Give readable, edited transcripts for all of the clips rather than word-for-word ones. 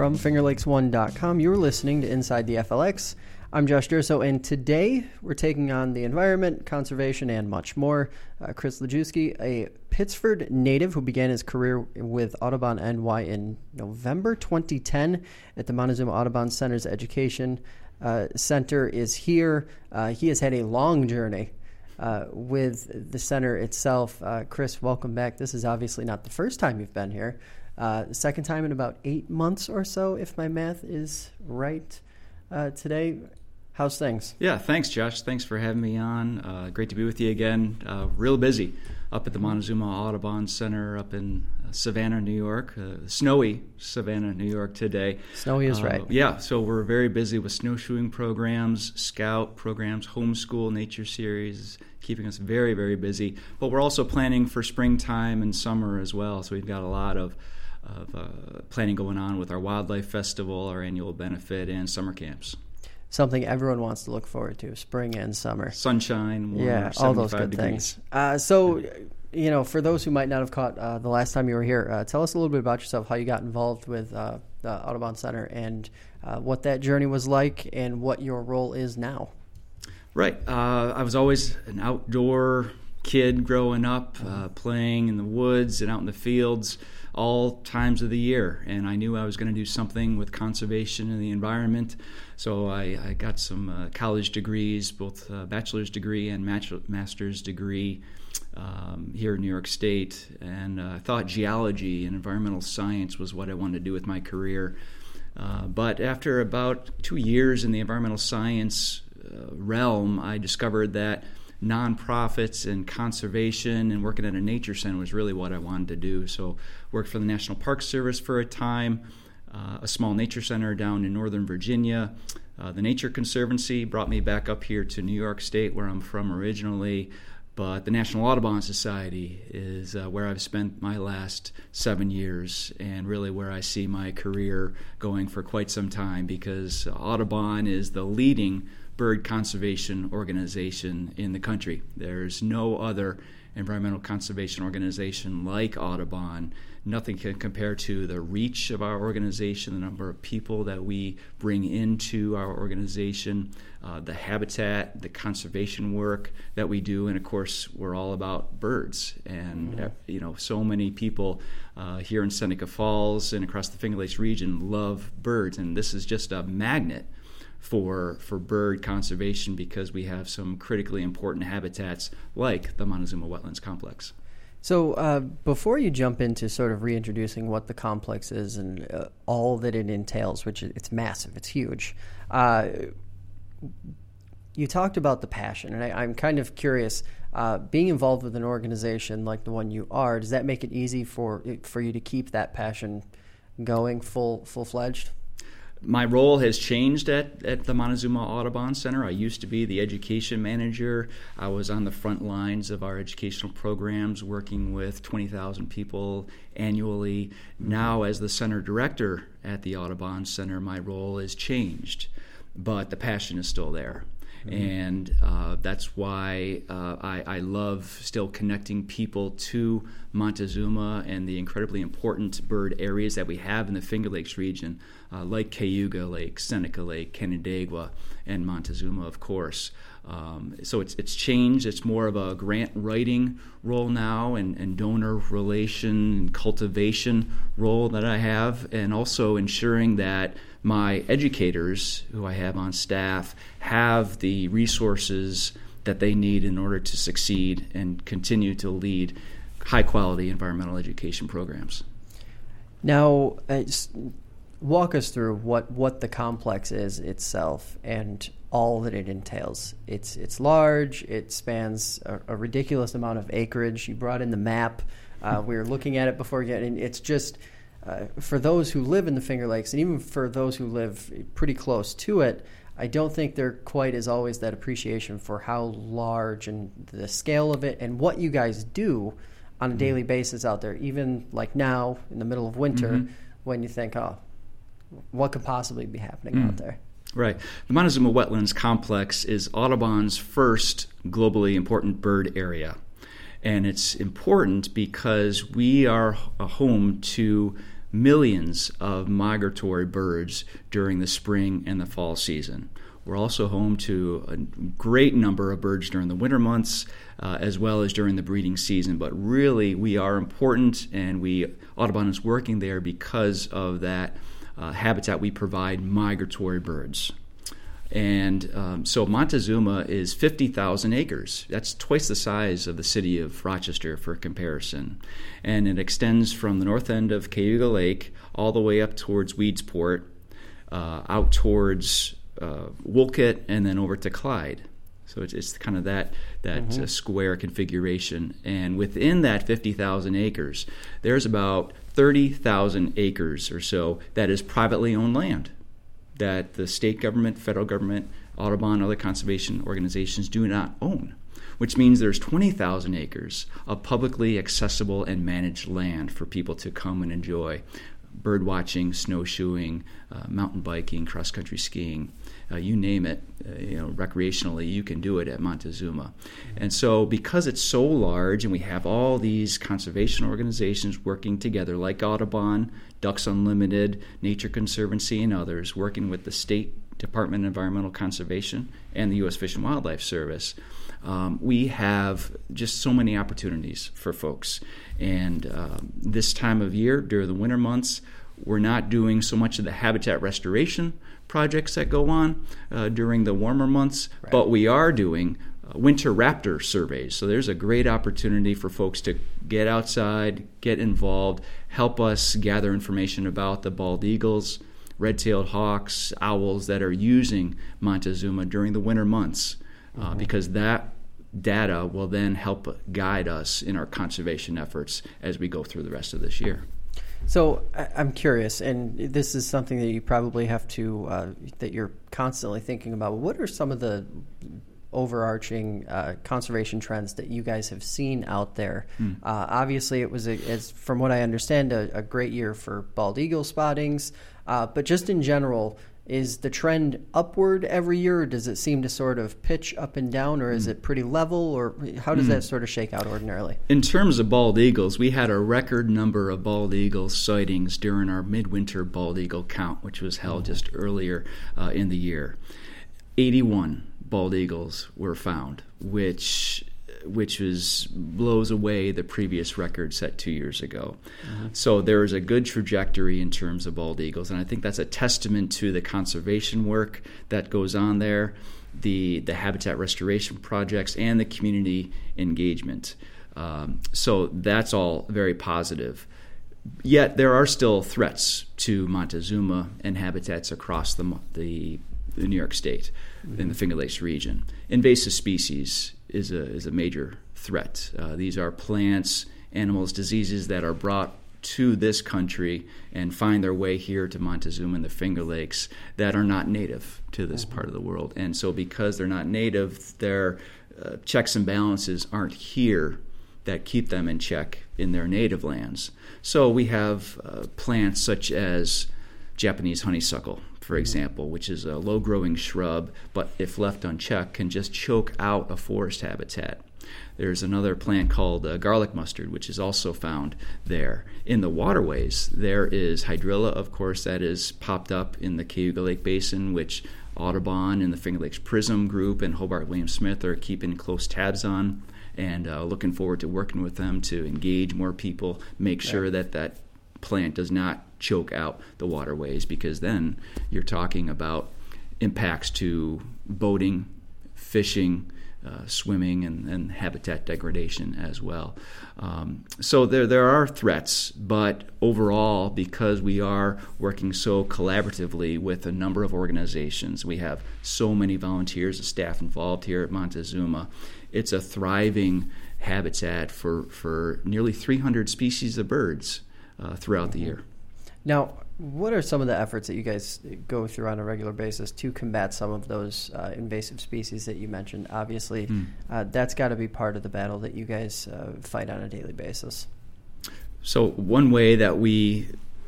From FingerLakes1.com, you're listening to Inside the FLX. I'm Josh Durso, and today we're taking on the environment, conservation, and much more. Chris Lajewski, a Pittsford native who began his career with Audubon NY in November 2010 at the Montezuma Audubon Center's Education Center, is here. He has had a long journey with the center itself. Chris, welcome back. This is obviously not the first time you've been here. Second time in about 8 months or so, if my math is right today. How's things? Yeah, thanks, Josh. Thanks for having me on. Great to be with you again. Real busy up at the Montezuma Audubon Center up in Savannah, New York. Snowy Savannah, New York today. Snowy is right. Yeah, so we're very busy with snowshoeing programs, scout programs, homeschool nature series, keeping us very, very busy. But we're also planning for springtime and summer as well. So we've got a lot of planning going on with our Wildlife Festival, our annual benefit, and summer camps. Something everyone wants to look forward to, spring and summer. Sunshine, warmer, yeah, all those good degrees. Things. So, for those who might not have caught the last time you were here, tell us a little bit about yourself, how you got involved with the Audubon Center, and what that journey was like, and what your role is now. Right. I was always an outdoor kid growing up, playing in the woods and out in the fields all times of the year, and I knew I was going to do something with conservation and the environment. So I got some college degrees, both a bachelor's degree and master's degree here in New York State, and I thought geology and environmental science was what I wanted to do with my career. But after about 2 years in the environmental science realm, I discovered that nonprofits and conservation and working at a nature center was really what I wanted to do. So worked for the National Park Service for a time, a small nature center down in Northern Virginia. The Nature Conservancy brought me back up here to New York State, where I'm from originally. But the National Audubon Society is where I've spent my last 7 years, and really where I see my career going for quite some time, because Audubon is the leading bird conservation organization in the country. There's no other environmental conservation organization like Audubon. Nothing can compare to the reach of our organization, the number of people that we bring into our organization, the habitat, the conservation work that we do, and of course we're all about birds. And so many people here in Seneca Falls and across the Finger Lakes region love birds, and this is just a magnet for bird conservation, because we have some critically important habitats like the Montezuma Wetlands Complex. So before you jump into sort of reintroducing what the complex is and all that it entails, which it's massive, it's huge, you talked about the passion, and I'm kind of curious, being involved with an organization like the one you are, does that make it easy for you to keep that passion going full-fledged? My role has changed at the Montezuma Audubon Center. I used to be the education manager. I was on the front lines of our educational programs, working with 20,000 people annually. Now, as the center director at the Audubon Center, my role has changed, but the passion is still there. And that's why I love still connecting people to Montezuma and the incredibly important bird areas that we have in the Finger Lakes region, like Cayuga Lake, Seneca Lake, Canandaigua, and Montezuma, of course. So it's changed. It's more of a grant writing role now, and donor relation and cultivation role that I have, and also ensuring that my educators who I have on staff have the resources that they need in order to succeed and continue to lead high-quality environmental education programs. Now, walk us through what the complex is itself and all that it entails. It's large. It spans a ridiculous amount of acreage. You brought in the map. We were looking at it before and it's just for those who live in the Finger Lakes, and even for those who live pretty close to it, I don't think there quite is always that appreciation for how large and the scale of it and what you guys do on a daily basis out there, even like now in the middle of winter, when you think, oh, what could possibly be happening out there? Right. The Montezuma Wetlands Complex is Audubon's first globally important bird area. And it's important because we are a home to millions of migratory birds during the spring and the fall season. We're also home to a great number of birds during the winter months, as well as during the breeding season. But really, we are important, and Audubon is working there because of that habitat we provide migratory birds. And so Montezuma is 50,000 acres. That's twice the size of the city of Rochester for comparison. And it extends from the north end of Cayuga Lake all the way up towards Weedsport, out towards Wolcott, and then over to Clyde. So it's kind of that square configuration. And within that 50,000 acres, there's about 30,000 acres or so that is privately owned land that the state government, federal government, Audubon, other conservation organizations do not own, which means there's 20,000 acres of publicly accessible and managed land for people to come and enjoy bird watching, snowshoeing, mountain biking, cross-country skiing, you name it, recreationally, you can do it at Montezuma. And so because it's so large and we have all these conservation organizations working together like Audubon, Ducks Unlimited, Nature Conservancy, and others, working with the State Department of Environmental Conservation and the U.S. Fish and Wildlife Service, we have just so many opportunities for folks. And this time of year, during the winter months, we're not doing so much of the habitat restoration projects that go on during the warmer months, right. But we are doing winter raptor surveys. So there's a great opportunity for folks to get outside, get involved, help us gather information about the bald eagles, red-tailed hawks, owls that are using Montezuma during the winter months, because that data will then help guide us in our conservation efforts as we go through the rest of this year. So I'm curious, and this is something that you probably have to, that you're constantly thinking about. What are some of the overarching conservation trends that you guys have seen out there? Obviously, it was, from what I understand, a great year for bald eagle spottings, but just in general, is the trend upward every year, or does it seem to sort of pitch up and down, or is it pretty level, or how does that sort of shake out ordinarily? In terms of bald eagles, we had a record number of bald eagle sightings during our midwinter bald eagle count, which was held just earlier in the year. 81 bald eagles were found, which blows away the previous record set 2 years ago. So there is a good trajectory in terms of bald eagles, and I think that's a testament to the conservation work that goes on there, the habitat restoration projects, and the community engagement. So that's all very positive. Yet there are still threats to Montezuma and habitats across the New York State in the Finger Lakes region. Invasive species is a major threat. These are plants, animals, diseases that are brought to this country and find their way here to Montezuma and the Finger Lakes that are not native to this part of the world. And so because they're not native, their checks and balances aren't here that keep them in check in their native lands. So we have plants such as Japanese honeysuckle, for example, which is a low-growing shrub, but if left unchecked, can just choke out a forest habitat. There's another plant called garlic mustard, which is also found there. In the waterways, there is hydrilla, of course, that is popped up in the Cayuga Lake Basin, which Audubon and the Finger Lakes Prism Group and Hobart William Smith are keeping close tabs on, and looking forward to working with them to engage more people, make sure that plant does not choke out the waterways, because then you're talking about impacts to boating, fishing, swimming, and habitat degradation as well. So there are threats, but overall, because we are working so collaboratively with a number of organizations, we have so many volunteers and staff involved here at Montezuma, it's a thriving habitat for nearly 300 species of birds throughout the year. Now, what are some of the efforts that you guys go through on a regular basis to combat some of those invasive species that you mentioned? Obviously, that's got to be part of the battle that you guys fight on a daily basis. So one way that we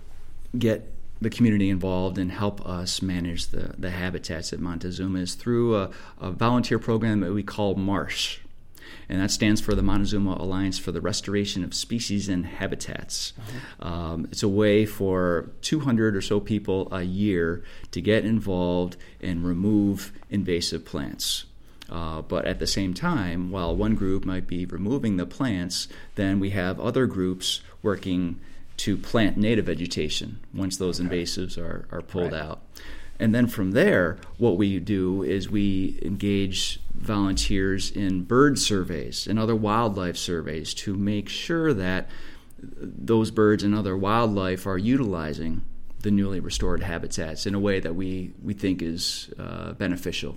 get the community involved and help us manage the habitats at Montezuma is through a volunteer program that we call MARSH. and that stands for the Montezuma Alliance for the Restoration of Species and Habitats. It's a way for 200 or so people a year to get involved and remove invasive plants. But at the same time, while one group might be removing the plants, then we have other groups working to plant native vegetation once those invasives are pulled out. And then from there, what we do is we engage volunteers in bird surveys and other wildlife surveys to make sure that those birds and other wildlife are utilizing the newly restored habitats in a way that we think is beneficial.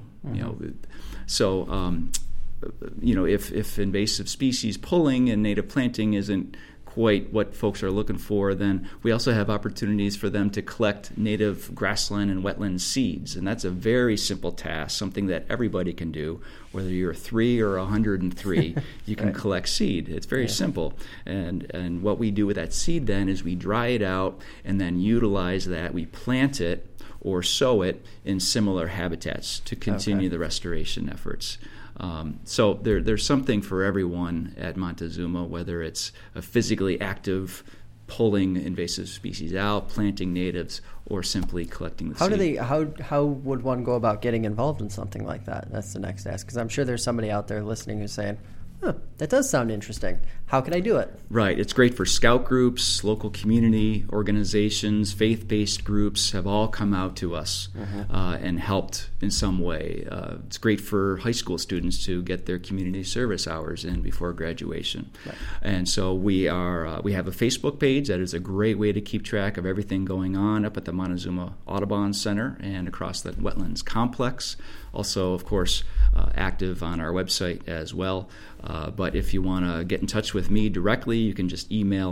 If invasive species pulling and native planting isn't quite what folks are looking for, then we also have opportunities for them to collect native grassland and wetland seeds. And that's a very simple task, something that everybody can do. Whether you're 3 or 103, you can collect seed. It's very simple. And what we do with that seed then is we dry it out and then utilize that. We plant it or sow it in similar habitats to continue the restoration efforts. So there's something for everyone at Montezuma, whether it's a physically active pulling invasive species out, planting natives, or simply collecting the seed. How would one go about getting involved in something like that? That's the next ask, because I'm sure there's somebody out there listening who's saying, that does sound interesting. How can I do it? Right. It's great for scout groups, local community organizations, faith-based groups have all come out to us and helped in some way. It's great for high school students to get their community service hours in before graduation. Right. And so we have a Facebook page that is a great way to keep track of everything going on up at the Montezuma Audubon Center and across the Wetlands Complex. Also, of course, active on our website as well. But if you want to get in touch with me directly, you can just email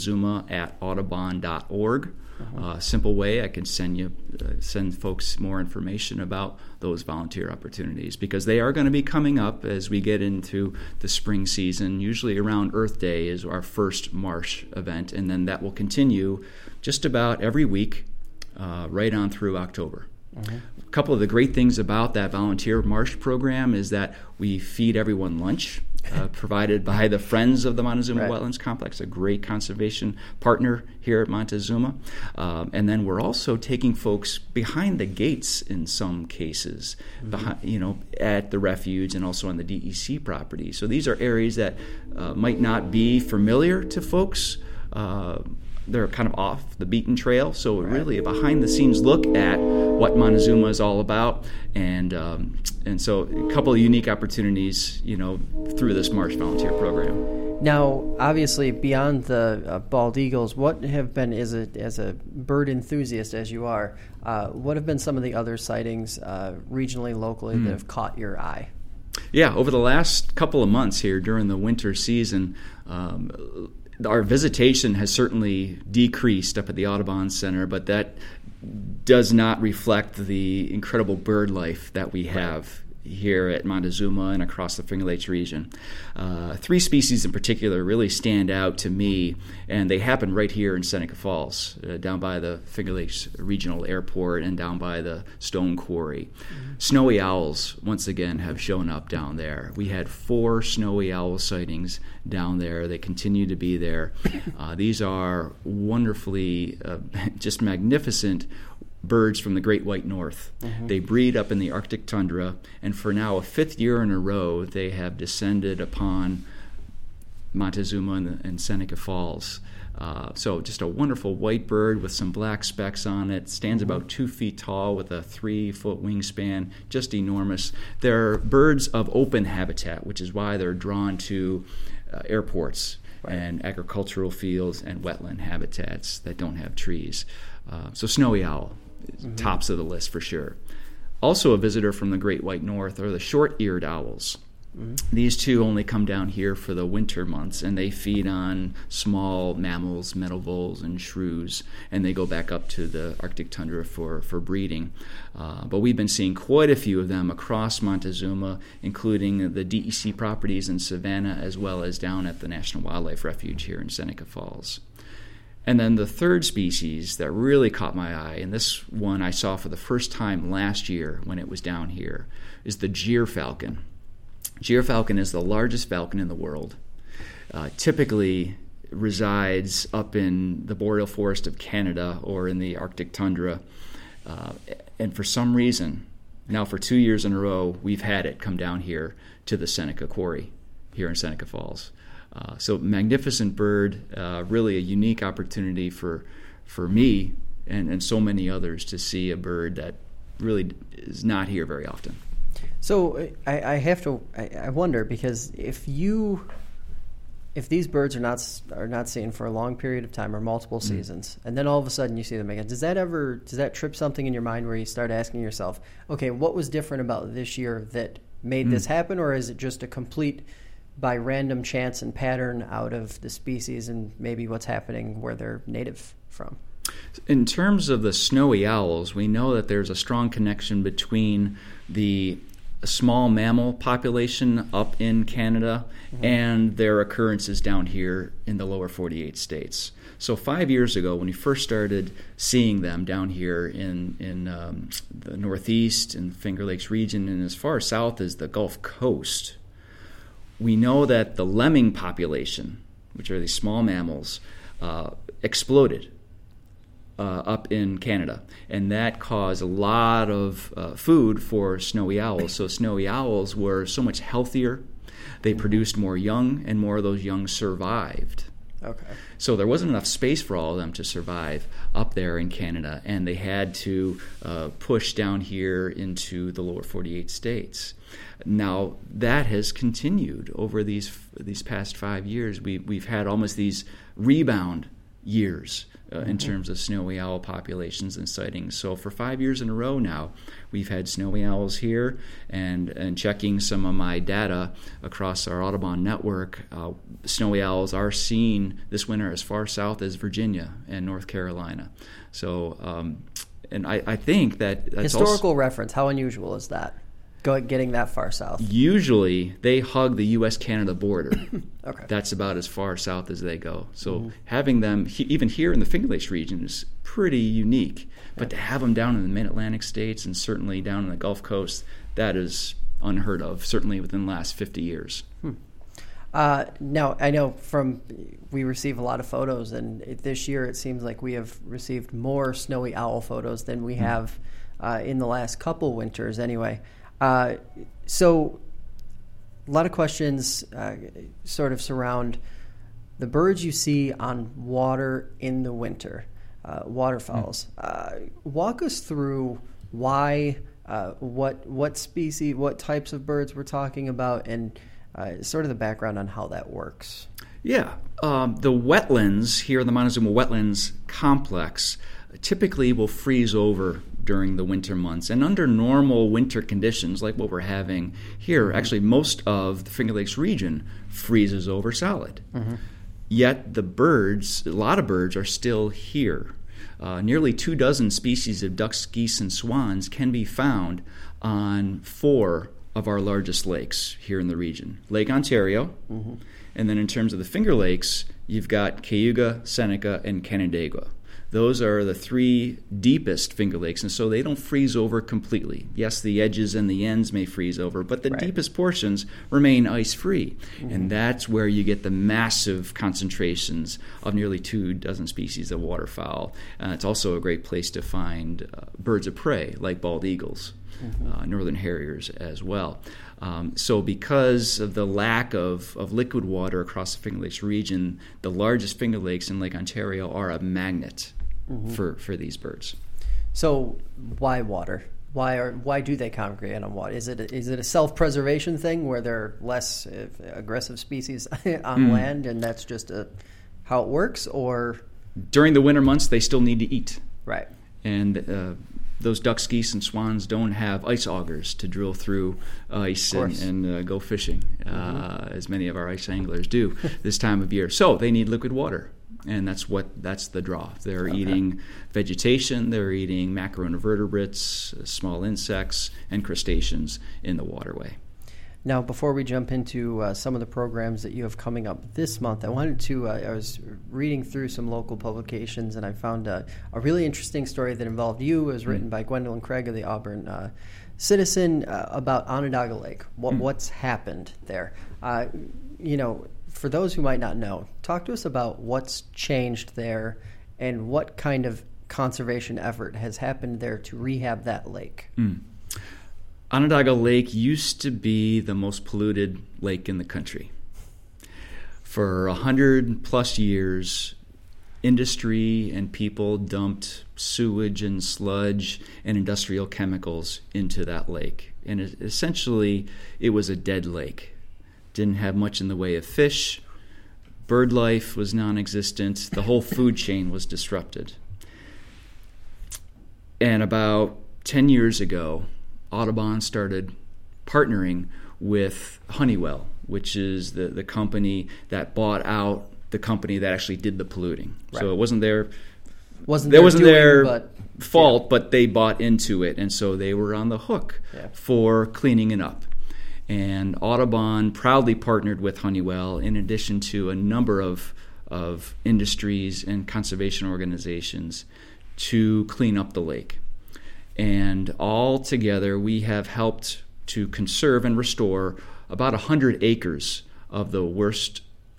montezuma@audubon.org. Simple way I can send folks more information about those volunteer opportunities, because they are going to be coming up as we get into the spring season. Usually around Earth Day is our first marsh event, and then that will continue just about every week right on through October. A couple of the great things about that volunteer marsh program is that we feed everyone lunch provided by the Friends of the Montezuma Wetlands Complex, a great conservation partner here at Montezuma. And then we're also taking folks behind the gates in some cases, at the refuge and also on the DEC property. So these are areas that might not be familiar to folks. They're kind of off the beaten trail, so really a behind-the-scenes look at what Montezuma is all about, and so a couple of unique opportunities, through this Marsh Volunteer Program. Now, obviously, beyond the bald eagles, what have been, as a bird enthusiast as you are, what have been some of the other sightings regionally, locally that have caught your eye? Yeah, over the last couple of months here during the winter season, our visitation has certainly decreased up at the Audubon Center, but that does not reflect the incredible bird life that we have here at Montezuma and across the Finger Lakes region. 3 species in particular really stand out to me, and they happen right here in Seneca Falls, down by the Finger Lakes Regional Airport and down by the Stone Quarry. Snowy owls, once again, have shown up down there. We had 4 snowy owl sightings down there. They continue to be there. These are wonderfully, just magnificent birds from the Great White North. They breed up in the Arctic tundra, and for now a 5th year in a row they have descended upon Montezuma and Seneca Falls. So just a wonderful white bird with some black specks on it. Stands about 2 feet tall with a 3-foot wingspan, just enormous. They're birds of open habitat, which is why they're drawn to airports and agricultural fields and wetland habitats that don't have trees. So snowy owl, tops of the list for sure. Also a visitor from the Great White North are the short-eared owls. These two only come down here for the winter months, and they feed on small mammals, meadow voles, and shrews, and they go back up to the Arctic tundra for breeding. But we've been seeing quite a few of them across Montezuma, including the DEC properties in Savannah, as well as down at the National Wildlife Refuge here in Seneca Falls. And then the third species that really caught my eye, and this one I saw for the first time last year when it was down here, is the gyrfalcon. Gyrfalcon is the largest falcon in the world. Typically resides up in the boreal forest of Canada or in the Arctic tundra. And for some reason, now for 2 years in a row, we've had it come down here to the Seneca Quarry here in Seneca Falls. So magnificent bird, really a unique opportunity for me and so many others to see a bird that really is not here very often. So I wonder, because if these birds are not seen for a long period of time or multiple seasons, and then all of a sudden you see them again, does that trip something in your mind where you start asking yourself, okay, what was different about this year that made this happen, or is it just a complete by random chance and pattern out of the species and maybe what's happening where they're native from? In terms of the snowy owls, we know that there's a strong connection between the small mammal population up in Canada and their occurrences down here in the lower 48 states. So 5 years ago, when we first started seeing them down here in the Northeast and Finger Lakes region and as far south as the Gulf Coast, we know that the lemming population, which are these small mammals, exploded up in Canada, and that caused a lot of food for snowy owls. So snowy owls were so much healthier. They produced more young, and more of those young survived. Okay. So there wasn't enough space for all of them to survive up there in Canada, and they had to push down here into the lower 48 states. Now that has continued over these past 5 years. We've had almost these rebound years in terms of snowy owl populations and sightings. So for 5 years in a row now, we've had snowy owls here, and checking some of my data across our Audubon network, snowy owls are seen this winter as far south as Virginia and North Carolina. So, and I think that's historical also, reference, how unusual is that? Getting that far south? Usually they hug the U.S.-Canada border. Okay. That's about as far south as they go. So having them even here in the Finger Lakes region is pretty unique. But to have them down in the mid-Atlantic states and certainly down in the Gulf Coast, that is unheard of, certainly within the last 50 years. Now, I know we receive a lot of photos, and this year it seems like we have received more snowy owl photos than we have in the last couple winters anyway. So a lot of questions sort of surround the birds you see on water in the winter, waterfowls. Walk us through why, what species, what types of birds we're talking about, and sort of the background on how that works. Yeah. The wetlands here, the Montezuma Wetlands Complex, typically will freeze over during the winter months. And under normal winter conditions, like what we're having here, actually most of the Finger Lakes region freezes over solid. Yet the birds, a lot of birds, are still here. Nearly 24 species of ducks, geese, and swans can be found on 4 of our largest lakes here in the region. Lake Ontario, and then in terms of the Finger Lakes, you've got Cayuga, Seneca, and Canandaigua. Those are the 3 deepest Finger Lakes, and so they don't freeze over completely. Yes, the edges and the ends may freeze over, but the deepest portions remain ice-free. And that's where you get the massive concentrations of nearly 24 species of waterfowl. It's also a great place to find birds of prey, like bald eagles, northern harriers as well. So because of the lack of liquid water across the Finger Lakes region, the largest Finger Lakes in Lake Ontario are a magnet for these birds. So why water? Why do they congregate on water? Is it a self-preservation thing where they're less aggressive species on land, and that's just how it works? Or during the winter months, they still need to eat. Right. And those ducks, geese, and swans don't have ice augers to drill through ice and go fishing, as many of our ice anglers do this time of year. So they need liquid water, and that's the draw. They're eating vegetation, they're eating macroinvertebrates, small insects, and crustaceans in the waterway. Now, before we jump into some of the programs that you have coming up this month, I wanted to, I was reading through some local publications, and I found a really interesting story that involved you. It was written by Gwendolyn Craig of the Auburn Citizen about Onondaga Lake, what's happened there. For those who might not know, talk to us about what's changed there and what kind of conservation effort has happened there to rehab that lake. Onondaga Lake used to be the most polluted lake in the country. For 100+ years, industry and people dumped sewage and sludge and industrial chemicals into that lake. And essentially, it was a dead lake. Didn't have much in the way of fish. Bird life was non-existent. The whole food chain was disrupted. And about 10 years ago, Audubon started partnering with Honeywell, which is the company that bought out the company that actually did the polluting. Right. So it wasn't their fault, but they bought into it, and so they were on the hook for cleaning it up. And Audubon proudly partnered with Honeywell in addition to a number of industries and conservation organizations to clean up the lake. And all together, we have helped to conserve and restore about 100 acres of the worst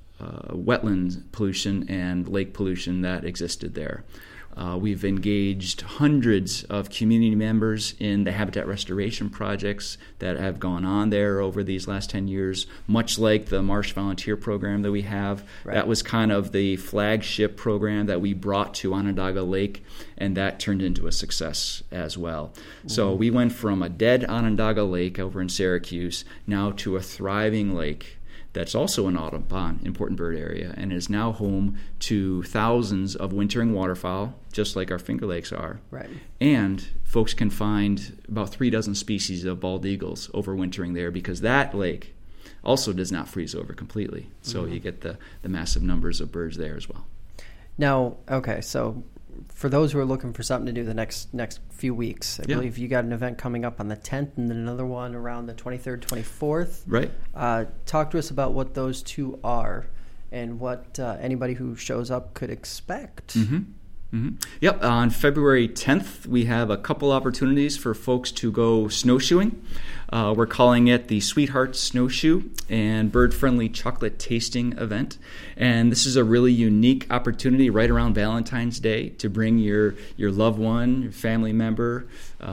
wetland pollution and lake pollution that existed there. We've engaged hundreds of community members in the habitat restoration projects that have gone on there over these last 10 years, much like the Marsh Volunteer Program that we have. Right. That was kind of the flagship program that we brought to Onondaga Lake, and that turned into a success as well. Mm-hmm. So we went from a dead Onondaga Lake over in Syracuse now to a thriving lake that's also an Audubon important bird area and is now home to thousands of wintering waterfowl, just like our Finger Lakes are. Right. And folks can find about 36 species of bald eagles overwintering there because that lake also does not freeze over completely. So you get the massive numbers of birds there as well. Now, okay, so for those who are looking for something to do the next few weeks, I believe you got an event coming up on the 10th and then another one around the 23rd, 24th. Right. Talk to us about what those two are and what anybody who shows up could expect. Mm-hmm. Mm-hmm. Yep. On February 10th, we have a couple opportunities for folks to go snowshoeing. We're calling it the Sweetheart Snowshoe and Bird-Friendly Chocolate Tasting Event. And this is a really unique opportunity right around Valentine's Day to bring your loved one, your family member,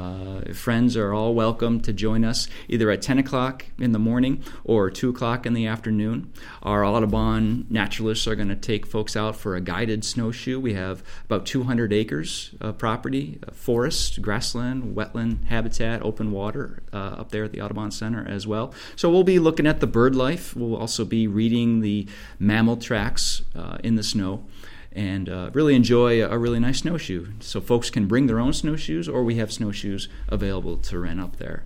friends are all welcome to join us either at 10 o'clock in the morning or 2 o'clock in the afternoon. Our Audubon naturalists are going to take folks out for a guided snowshoe. We have about 200 acres of property, forest, grassland, wetland, habitat, open water up there at the Audubon Center as well. So we'll be looking at the bird life. We'll also be reading the mammal tracks in the snow and really enjoy a really nice snowshoe. So folks can bring their own snowshoes or we have snowshoes available to rent up there.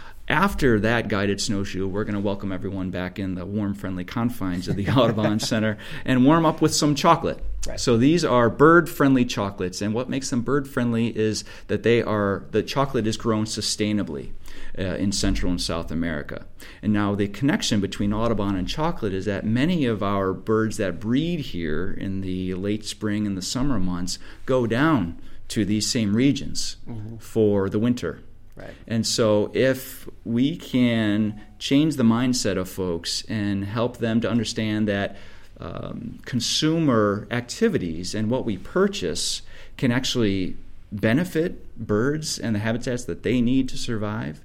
After that guided snowshoe, we're going to welcome everyone back in the warm, friendly confines of the Audubon Center and warm up with some chocolate. Right. So these are bird-friendly chocolates, and what makes them bird-friendly is that the chocolate is grown sustainably in Central and South America. And now the connection between Audubon and chocolate is that many of our birds that breed here in the late spring and the summer months go down to these same regions for the winter. Right. And so if we can change the mindset of folks and help them to understand that consumer activities and what we purchase can actually benefit birds and the habitats that they need to survive,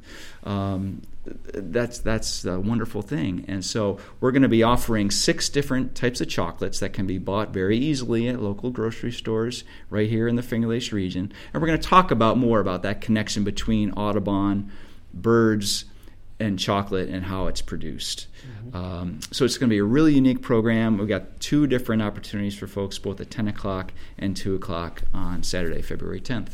that's a wonderful thing. And so we're going to be offering 6 different types of chocolates that can be bought very easily at local grocery stores right here in the Finger Lakes region. And we're going to talk more about that connection between Audubon, birds, and chocolate and how it's produced. So it's going to be a really unique program. We've got 2 different opportunities for folks, both at 10 o'clock and 2 o'clock on Saturday, February 10th.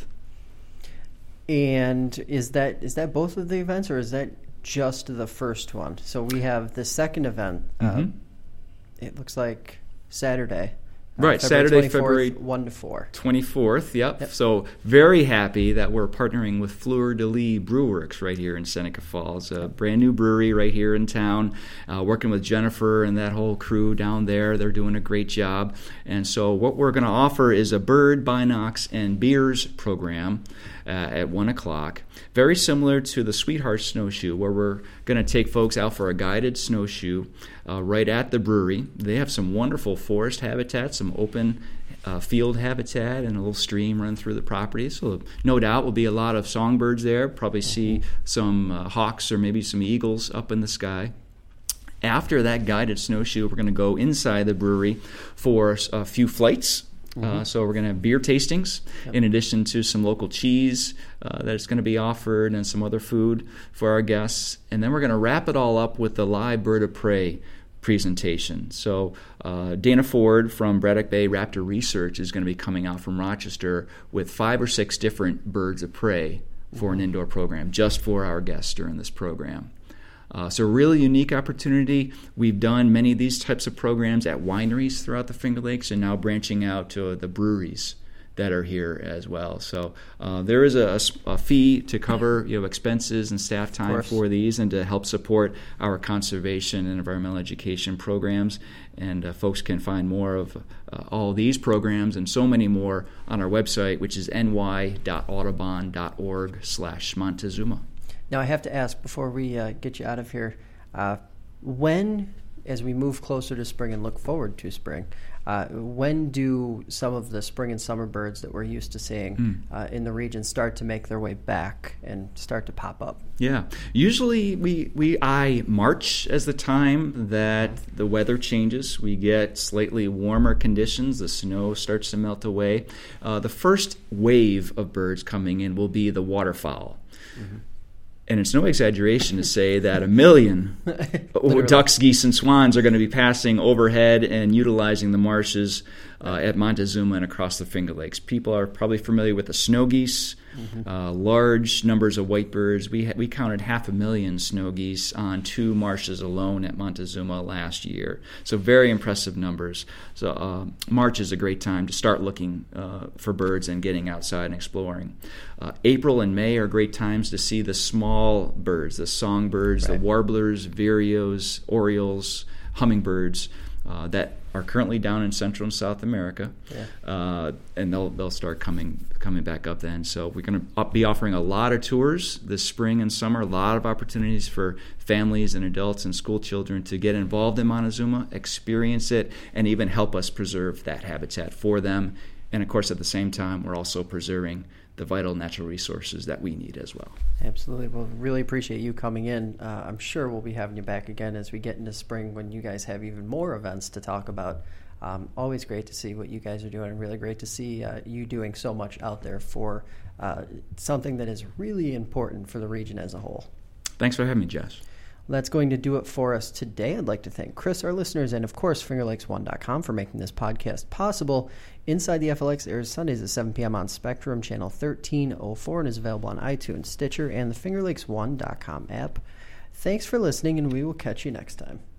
And is that both of the events, or is that just the first one? So we have the second event. It looks like Saturday, Right, Saturday, 24th, February 1 to 4. 24th, yep. So very happy that we're partnering with Fleur de Lis Brewworks right here in Seneca Falls, a brand new brewery right here in town, working with Jennifer and that whole crew down there. They're doing a great job. And so what we're going to offer is a bird, binocs, and beers program at 1 o'clock. Very similar to the Sweetheart Snowshoe, where we're going to take folks out for a guided snowshoe right at the brewery. They have some wonderful forest habitat, some open field habitat, and a little stream run through the property. So no doubt will be a lot of songbirds there. Probably see some hawks or maybe some eagles up in the sky. After that guided snowshoe, we're going to go inside the brewery for a few flights. So we're going to have beer tastings, in addition to some local cheese that's going to be offered and some other food for our guests. And then we're going to wrap it all up with the live bird of prey presentation. So Dana Ford from Braddock Bay Raptor Research is going to be coming out from Rochester with 5 or 6 different birds of prey for an indoor program, just for our guests during this program. So a really unique opportunity. We've done many of these types of programs at wineries throughout the Finger Lakes, and now branching out to the breweries that are here as well. So there is a fee to cover expenses and staff time for these, and to help support our conservation and environmental education programs. And folks can find more of all these programs and so many more on our website, which is ny.audubon.org/Montezuma. Now, I have to ask, before we get you out of here, when, as we move closer to spring and look forward to spring, when do some of the spring and summer birds that we're used to seeing in the region start to make their way back and start to pop up? Yeah. Usually we eye March as the time that the weather changes. We get slightly warmer conditions. The snow starts to melt away. The first wave of birds coming in will be the waterfowl. Mm-hmm. And it's no exaggeration to say that 1 million ducks, geese, and swans are going to be passing overhead and utilizing the marshes at Montezuma and across the Finger Lakes. People are probably familiar with the snow geese, large numbers of white birds. We counted 500,000 snow geese on 2 marshes alone at Montezuma last year. So very impressive numbers. So March is a great time to start looking for birds and getting outside and exploring. April and May are great times to see the small birds, the songbirds, the warblers, vireos, orioles, hummingbirds that are currently down in Central and South America, and they'll start coming back up then. So we're going to be offering a lot of tours this spring and summer, a lot of opportunities for families and adults and school children to get involved in Montezuma, experience it, and even help us preserve that habitat for them. And of course, at the same time, we're also preserving the vital natural resources that we need as well. Absolutely. Well, really appreciate you coming in. I'm sure we'll be having you back again as we get into spring when you guys have even more events to talk about. Always great to see what you guys are doing, and really great to see you doing so much out there for something that is really important for the region as a whole. Thanks for having me, Josh. That's going to do it for us today. I'd like to thank Chris, our listeners, and, of course, FingerLakes1.com for making this podcast possible. Inside the FLX airs Sundays at 7 p.m. on Spectrum, channel 1304, and is available on iTunes, Stitcher, and the FingerLakes1.com app. Thanks for listening, and we will catch you next time.